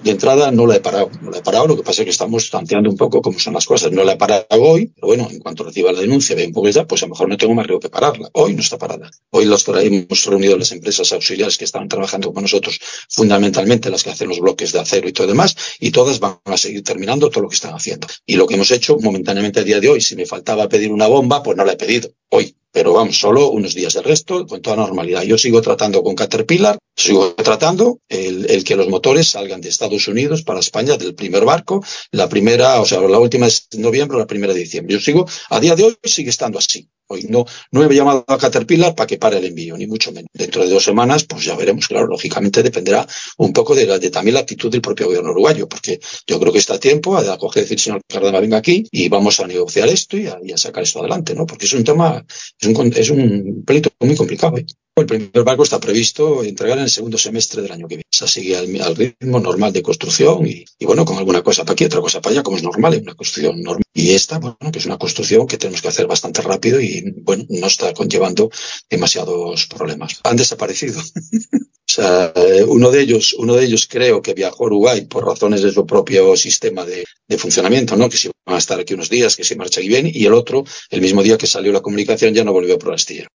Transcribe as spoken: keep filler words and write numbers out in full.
de entrada no la he parado, no la he parado, lo que pasa es que estamos tanteando un poco cómo son las cosas. No la he parado hoy, pero bueno, en cuanto reciba la denuncia, vea un poco ya, pues a lo mejor no tengo más riesgo que pararla. Hoy no está parada. Hoy los hemos reunido las empresas auxiliares que estaban trabajando con nosotros, fundamentalmente las que hacen los bloques de acero y todo demás, y todas van a seguir terminando todo lo que están haciendo. Y lo que hemos hecho momentáneamente a día de hoy, si me faltaba pedir una bomba, pues no la he pedido hoy. Pero vamos, solo unos días del resto, con toda normalidad. Yo sigo tratando con Caterpillar, sigo tratando el, el que los motores salgan de Estados Unidos para España del primer barco, la primera, o sea, la última es de noviembre, la primera de diciembre. Yo sigo, a día de hoy sigue estando así. Hoy no, no he llamado a Caterpillar para que pare el envío, ni mucho menos. Dentro de dos semanas, pues ya veremos, claro, lógicamente dependerá un poco de, la, de también la actitud del propio gobierno uruguayo, porque yo creo que está a tiempo de acoger y decir, señor Cardama, venga aquí y vamos a negociar esto y a, y a sacar esto adelante, ¿no? Porque es un tema, es un, es un pleito muy complicado, ¿eh? El primer barco está previsto entregar en el segundo semestre del año que viene. O sea, sigue al, al ritmo normal de construcción y, y, bueno, con alguna cosa para aquí, otra cosa para allá, como es normal, es una construcción normal. Y esta, bueno, que es una construcción que tenemos que hacer bastante rápido y, bueno, no está conllevando demasiados problemas. Han desaparecido. O sea, uno de ellos, uno de ellos creo que viajó a Uruguay por razones de su propio sistema de, de funcionamiento, ¿no? Que si van a estar aquí unos días, que se marcha y viene, y el otro, el mismo día que salió la comunicación, ya no volvió por el astillero.